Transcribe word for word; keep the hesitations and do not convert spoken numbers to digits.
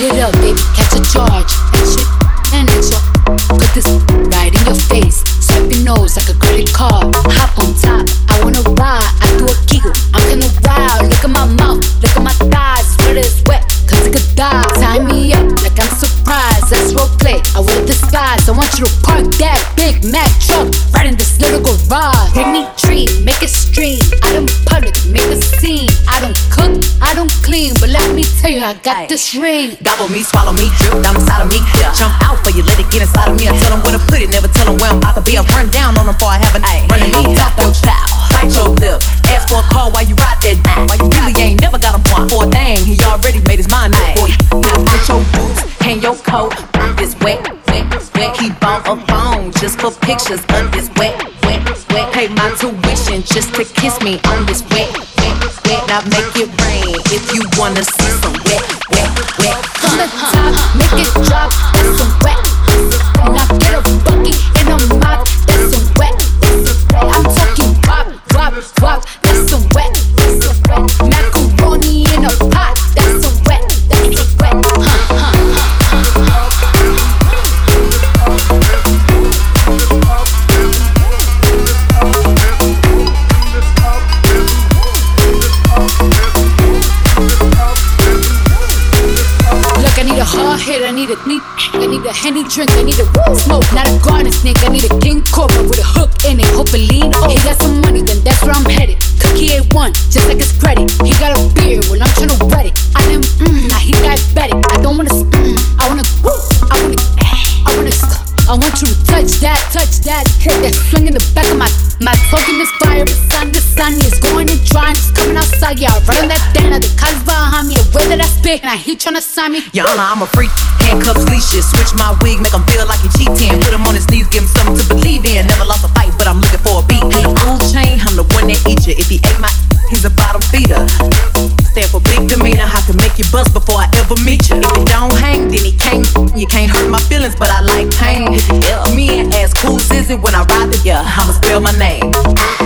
it up, baby, catch a charge. Extra and extra. Put this right in your face. Swipe your nose like a credit card. Hop on top, I wanna ride. I do a giggle, I'm kinda wild. Look at my mouth, look at my thighs. Sweat is wet, cause it could die. Tie me up like I'm surprised. That's roleplay, I wear disguise. I want you to park that Big Mac truck right in this little garage. Make me treat, make it stream. I don't public, make a scene. I don't cook, I don't clean, but let me tell you, I got this ring. Gobble me, swallow me, drip down inside of me. Yeah. Jump out for you, let it get inside of me. I tell them where to put it, never tell them where I'm about to be. I run down on them before I have an eye. Running me, taco style, bite your lip. Ask for a call while you ride that dick. While you really ain't never got him one for a thing. He already made his mind up for you. Put your boots, hang your coat. It's wet, wet, wet. Keep on a phone just for pictures of this wet, wet, wet. Pay my tuition just to kiss me on this wet, wet, wet. Now make it rain if you wanna see some wet, wet, wet. From the top, make it drop. That's some wet. Now get a bucket in a mop. That's some wet. I'm talking wop, wop, wop. That's some wet. Macaroni in a pot. That's some wet. That's some wet. Huh, huh. Look, I need a hard hit, I need a neat, I need a Henny drink, I need a smoke, not a garden snake. I need a king cobra with a hook in it, hope it lean. Oh, he got some money, then that's where I'm headed. Cookie A one, just like his credit. He got a beard when I'm tryna wet it. I am, mm, now he diabetic. I don't wanna, mm, I wanna, woo, I wanna, I wanna, I want you to touch that, touch that, hit that swing in the back of my, my talking is fire. The sun, the sun is going and drying, it's coming outside, yeah. Right on that dana, the cars behind me, the way that I spit, and I heat tryna sign me. Your Honor, I'm a freak. Handcuffs, leashes, switch my wig, make him feel like he cheating. Put him on his knees, give him something to believe in. Never lost a fight, but I'm looking for a beat. In a food chain, I'm the one that eat you. If he ate my, he's a bottom feeder. Stand for big demeanor, I can make you bust before I ever meet you. If it don't hang, then he can't. You can't hurt my feelings, but I like pain. If you me and ask who's is it when I ride the yeah, I'ma spell my name.